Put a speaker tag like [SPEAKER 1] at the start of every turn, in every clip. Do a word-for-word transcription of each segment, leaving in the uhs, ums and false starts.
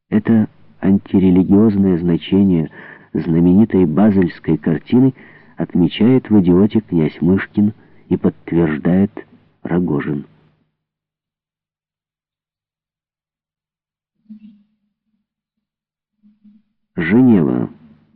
[SPEAKER 1] Это антирелигиозное значение знаменитой базельской картины отмечает в «Идиоте» князь Мышкин и подтверждает Рогожин. Женева.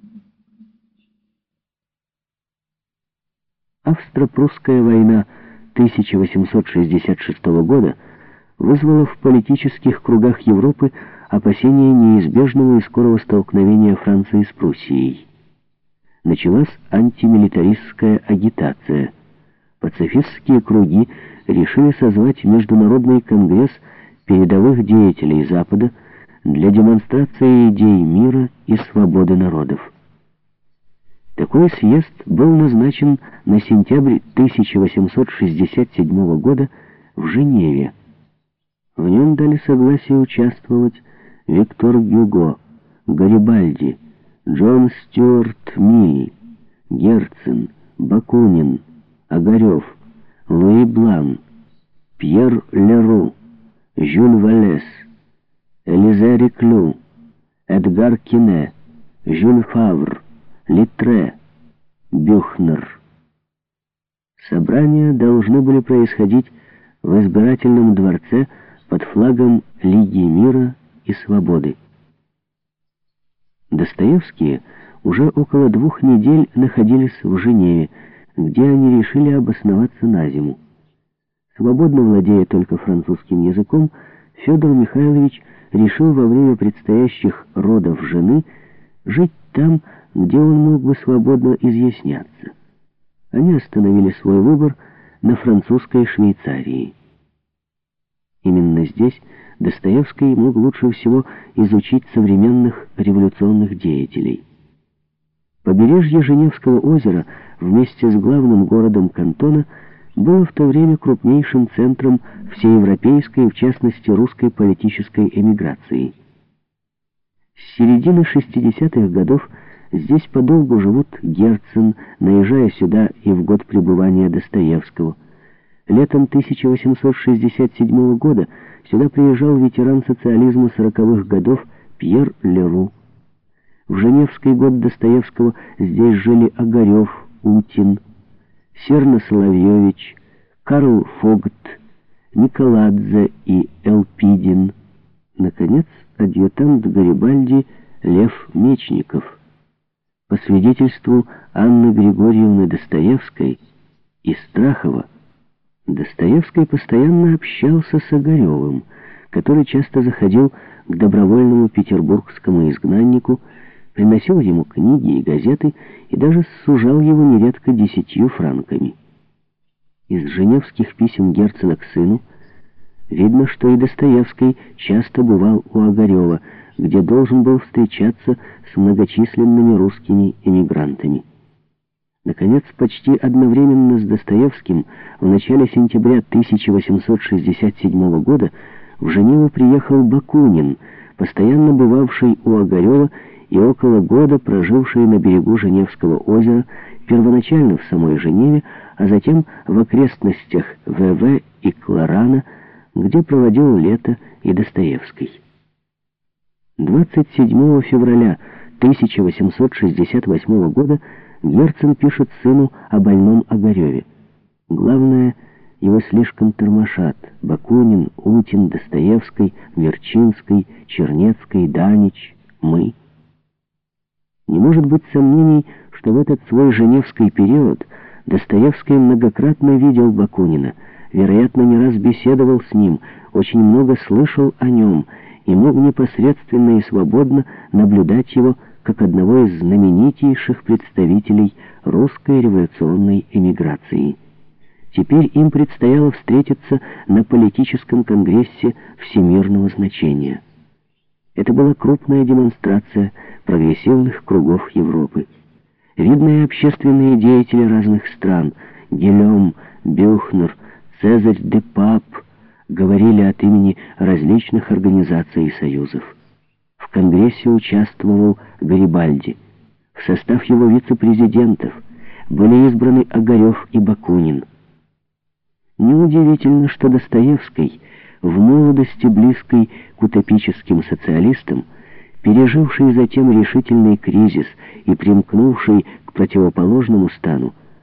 [SPEAKER 1] Австро-прусская война тысяча восемьсот шестьдесят шестого года вызвала в политических кругах Европы опасения неизбежного и скорого столкновения Франции с Пруссией. Началась антимилитаристская агитация. Пацифистские круги решили созвать Международный конгресс передовых деятелей Запада для демонстрации идей мира и свободы народов. Такой съезд был назначен на сентябрь тысяча восемьсот шестьдесят седьмого года в Женеве. В нем дали согласие участвовать Виктор Гюго, Гарибальди, Джон Стюарт Миль, Герцен, Бакунин, Огарев, Луи Блан, Пьер Леру, Жюль Валес, Элизе Реклю, Эдгар Кине, Жюль Фавр, Литре, Бюхнер. Собрания должны были происходить в избирательном дворце под флагом Лиги мира и свободы. Достоевские уже около двух недель находились в Женеве, где они решили обосноваться на зиму. Свободно владея только французским языком, Федор Михайлович решил во время предстоящих родов жены жить там, где он мог бы свободно изъясняться. Они остановили свой выбор на французской Швейцарии. Именно здесь Достоевский мог лучше всего изучить современных революционных деятелей. Побережье Женевского озера вместе с главным городом кантона было в то время крупнейшим центром всеевропейской, в частности русской политической эмиграции. С середины шестидесятых годов здесь подолгу живут Герцен, наезжая сюда и в год пребывания Достоевского. Летом тысяча восемьсот шестьдесят седьмого года сюда приезжал ветеран социализма сороковых годов Пьер Леру. В Женевский год Достоевского здесь жили Огарев, Утин, Серна Соловьевич, Карл Фогт, Николадзе и Элпидин. Наконец, адъютант Гарибальди Лев Мечников. По свидетельству Анны Григорьевны Достоевской и Страхова, Достоевский постоянно общался с Огаревым, который часто заходил к добровольному петербургскому изгнаннику, приносил ему книги и газеты и даже сужал его нередко десятью франками. Из женевских писем Герцена к сыну видно, что и Достоевский часто бывал у Огарева, где должен был встречаться с многочисленными русскими эмигрантами. Наконец, почти одновременно с Достоевским в начале сентября тысяча восемьсот шестьдесят седьмого года в Женеву приехал Бакунин, постоянно бывавший у Огарева и около года проживший на берегу Женевского озера, первоначально в самой Женеве, а затем в окрестностях ВВ и Кларана, где проводил лето и Достоевский. двадцать седьмого февраля тысяча восемьсот шестьдесят восьмого года Герцен пишет сыну о больном Огареве. Главное, его слишком тормошат Бакунин, Утин, Достоевский, Верчинский, Чернецкий, Данич, мы. Не может быть сомнений, что в этот свой женевский период Достоевский многократно видел Бакунина, вероятно, не раз беседовал с ним, очень много слышал о нем и мог непосредственно и свободно наблюдать его как одного из знаменитейших представителей русской революционной эмиграции. Теперь им предстояло встретиться на политическом конгрессе всемирного значения. Это была крупная демонстрация прогрессивных кругов Европы. Видные общественные деятели разных стран — Гильом, Бюхнер, Цезарь де Пап — говорили от имени различных организаций и союзов. В Конгрессе участвовал Гарибальди. В состав его вице-президентов были избраны Огарев и Бакунин. Неудивительно, что Достоевский, в молодости близкой к утопическим социалистам, переживший затем решительный кризис и примкнувший к противоположному стану,